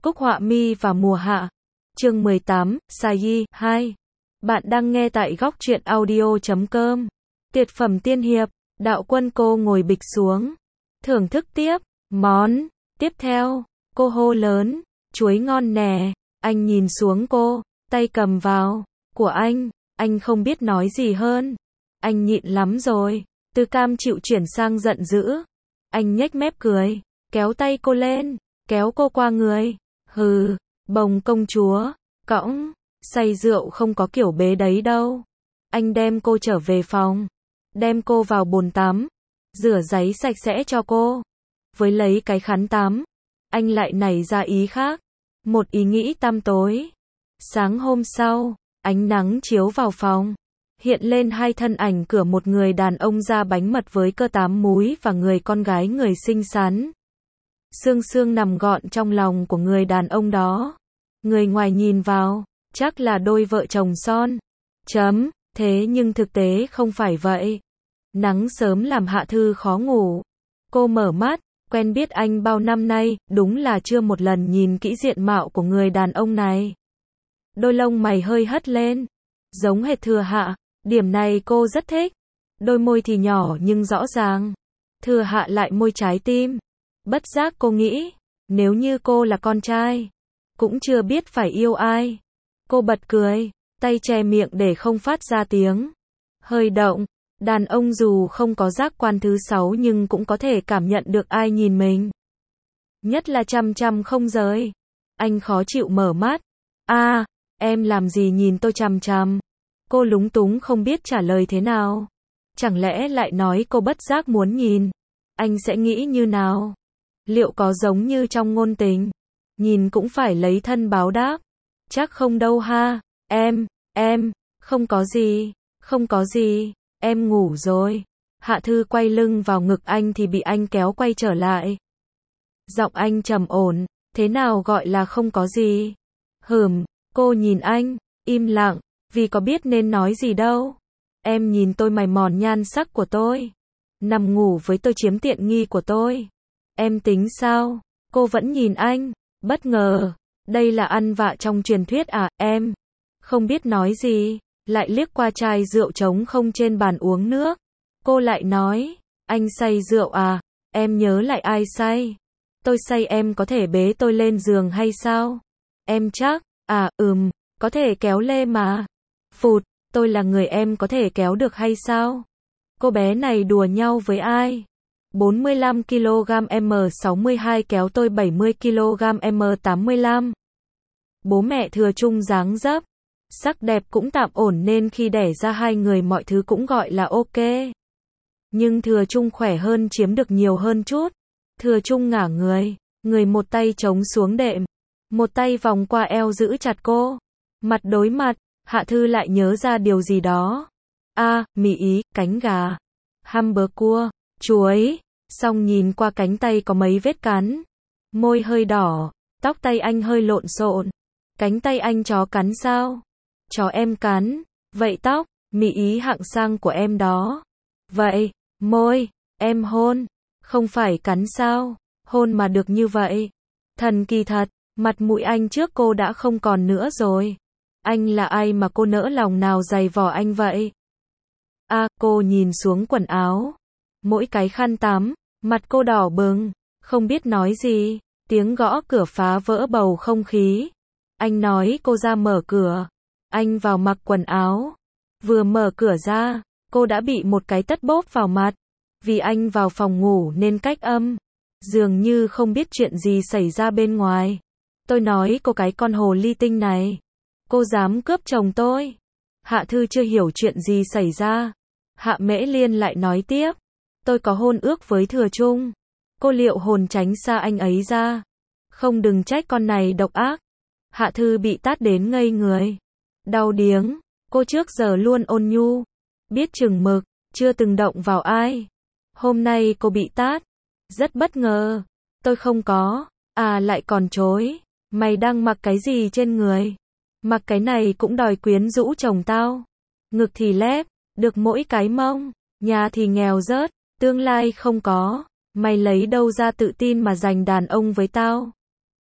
Cúc họa mi và mùa hạ. Chương 18, Sai 2. Bạn đang nghe tại góc truyện audio.com. Tuyệt phẩm tiên hiệp, đạo quân. Cô ngồi bịch xuống, thưởng thức tiếp món tiếp theo. Cô hô lớn, chuối ngon nè. Anh nhìn xuống cô, tay cầm vào của anh không biết nói gì hơn. Anh nhịn lắm rồi. Từ cam chịu chuyển sang giận dữ. Anh nhếch mép cười, kéo tay cô lên, kéo cô qua người. Hừ, bồng công chúa, cõng, say rượu không có kiểu bế đấy đâu. Anh đem cô trở về phòng, đem cô vào bồn tắm, rửa ráy sạch sẽ cho cô. Với lấy cái khăn tắm, anh lại nảy ra ý khác, một ý nghĩ tăm tối. Sáng hôm sau, ánh nắng chiếu vào phòng, hiện lên hai thân ảnh cửa, một người đàn ông da bánh mật với cơ 8 múi và người con gái người xinh xắn. Sương Sương nằm gọn trong lòng của người đàn ông đó. Người ngoài nhìn vào, chắc là đôi vợ chồng son. Thế nhưng thực tế không phải vậy. Nắng sớm làm Hạ Thư khó ngủ. Cô mở mắt, quen biết anh bao năm nay, đúng là chưa một lần nhìn kỹ diện mạo của người đàn ông này. Đôi lông mày hơi hất lên, giống hệt Thừa Hạ, điểm này cô rất thích. Đôi môi thì nhỏ nhưng rõ ràng. Thừa Hạ lại môi trái tim. Bất giác cô nghĩ, nếu như cô là con trai, cũng chưa biết phải yêu ai. Cô bật cười, tay che miệng để không phát ra tiếng. Hơi động, đàn ông dù không có giác quan thứ 6 nhưng cũng có thể cảm nhận được ai nhìn mình. Nhất là chăm không rời. Anh khó chịu mở mắt. Em làm gì nhìn tôi chằm chằm? Cô lúng túng không biết trả lời thế nào. Chẳng lẽ lại nói cô bất giác muốn nhìn? Anh sẽ nghĩ như nào? Liệu có giống như trong ngôn tình? Nhìn cũng phải lấy thân báo đáp. Chắc không đâu ha. Em, không có gì, em ngủ rồi. Hạ Thư quay lưng vào ngực anh thì bị anh kéo quay trở lại. Giọng anh trầm ổn, thế nào gọi là không có gì? Cô nhìn anh, im lặng, vì có biết nên nói gì đâu. Em nhìn tôi mài mòn nhan sắc của tôi, nằm ngủ với tôi chiếm tiện nghi của tôi. Em tính sao? Cô vẫn nhìn anh, bất ngờ. Đây là ăn vạ trong truyền thuyết à? Em không biết nói gì, lại liếc qua chai rượu trống không trên bàn uống nước. Cô lại nói, anh say rượu à? Em nhớ lại ai say? Tôi say em có thể bế tôi lên giường hay sao? Em chắc, có thể kéo lê mà. Tôi là người em có thể kéo được hay sao? Cô bé này đùa nhau với ai? 45kg M62 kéo tôi 70kg M85. Bố mẹ Thừa Trung dáng dấp, sắc đẹp cũng tạm ổn nên khi đẻ ra hai người mọi thứ cũng gọi là ok. Nhưng Thừa Trung khỏe hơn, chiếm được nhiều hơn chút. Thừa Trung ngả người một tay chống xuống đệm, một tay vòng qua eo giữ chặt cô. Mặt đối mặt, Hạ Thư lại nhớ ra điều gì đó. Mì Ý, cánh gà, hamburger cua, chuối. Xong nhìn qua cánh tay có mấy vết cắn, môi hơi đỏ, tóc tay anh hơi lộn xộn. Cánh tay anh chó cắn sao? Chó em cắn. Vậy tóc, Mị Ý hạng sang của em đó. Vậy, môi, em hôn, không phải cắn sao? Hôn mà được như vậy. Thần kỳ thật, mặt mũi anh trước cô đã không còn nữa rồi. Anh là ai mà cô nỡ lòng nào giày vò anh vậy? Cô nhìn xuống quần áo, mỗi cái khăn tắm, mặt cô đỏ bừng, không biết nói gì. Tiếng gõ cửa phá vỡ bầu không khí. Anh nói cô ra mở cửa. Anh vào mặc quần áo. Vừa mở cửa ra, cô đã bị một cái tát bóp vào mặt. Vì anh vào phòng ngủ nên cách âm, dường như không biết chuyện gì xảy ra bên ngoài. Tôi nói cô cái con hồ ly tinh này, cô dám cướp chồng tôi. Hạ Thư chưa hiểu chuyện gì xảy ra. Hạ Mễ Liên lại nói tiếp, tôi có hôn ước với Thừa Trung. Cô liệu hồn tránh xa anh ấy ra. Không, đừng trách con này độc ác. Hạ Thư bị tát đến ngây người, đau điếng. Cô trước giờ luôn ôn nhu, biết chừng mực, chưa từng động vào ai. Hôm nay cô bị tát, rất bất ngờ. Tôi không có. Lại còn chối. Mày đang mặc cái gì trên người? Mặc cái này cũng đòi quyến rũ chồng tao. Ngực thì lép, được mỗi cái mông. Nhà thì nghèo rớt, tương lai không có. Mày lấy đâu ra tự tin mà giành đàn ông với tao?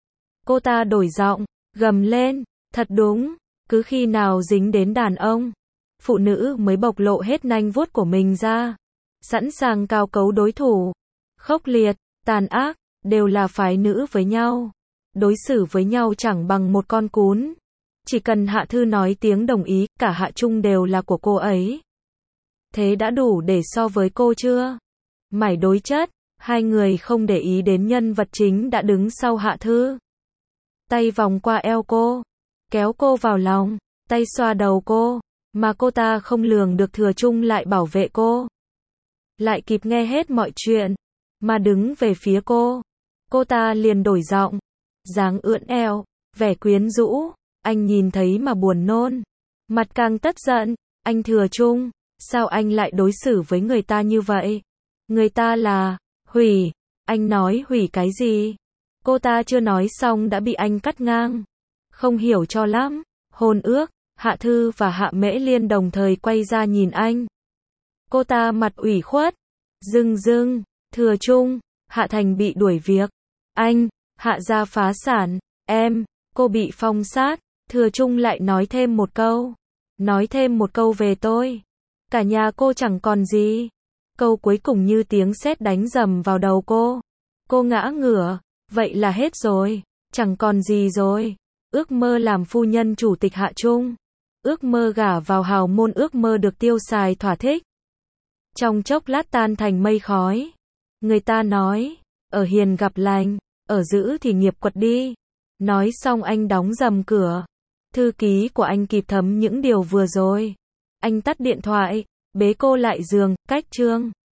Cô ta đổi giọng, gầm lên, thật đúng, cứ khi nào dính đến đàn ông, phụ nữ mới bộc lộ hết nanh vuốt của mình ra, sẵn sàng cào cấu đối thủ, khốc liệt, tàn ác, đều là phái nữ với nhau, đối xử với nhau chẳng bằng một con cún. Chỉ cần Hạ Thư nói tiếng đồng ý, cả Hạ Trung đều là của cô ấy. Thế đã đủ để so với cô chưa? Mải đối chất, hai người không để ý đến nhân vật chính đã đứng sau Hạ Thư. Tay vòng qua eo cô, kéo cô vào lòng, tay xoa đầu cô, mà cô ta không lường được Thừa Trung lại bảo vệ cô. Lại kịp nghe hết mọi chuyện, mà đứng về phía cô. Cô ta liền đổi giọng, dáng ưỡn eo, vẻ quyến rũ, anh nhìn thấy mà buồn nôn. Mặt càng tất giận, anh Thừa Trung, sao anh lại đối xử với người ta như vậy? Người ta là, hủy, anh nói hủy cái gì? Cô ta chưa nói xong đã bị anh cắt ngang. Không hiểu cho lắm, hôn ước, Hạ Thư và Hạ Mễ Liên đồng thời quay ra nhìn anh. Cô ta mặt ủy khuất, dưng, Thừa Trung, Hạ Thành bị đuổi việc. Anh, Hạ gia phá sản, cô bị phong sát. Thừa Trung lại nói thêm một câu. Nói thêm một câu về tôi. Cả nhà cô chẳng còn gì. Câu cuối cùng như tiếng sét đánh rầm vào đầu cô. Cô ngã ngửa, vậy là hết rồi, chẳng còn gì rồi. Ước mơ làm phu nhân chủ tịch Hạ Trung. Ước mơ gả vào hào môn, ước mơ được tiêu xài thỏa thích. Trong chốc lát tan thành mây khói. Người ta nói, ở hiền gặp lành, ở dữ thì nghiệp quật đi. Nói xong anh đóng rầm cửa. Thư ký của anh kịp thấm những điều vừa rồi. Anh tắt điện thoại, bế cô lại giường, cách chương.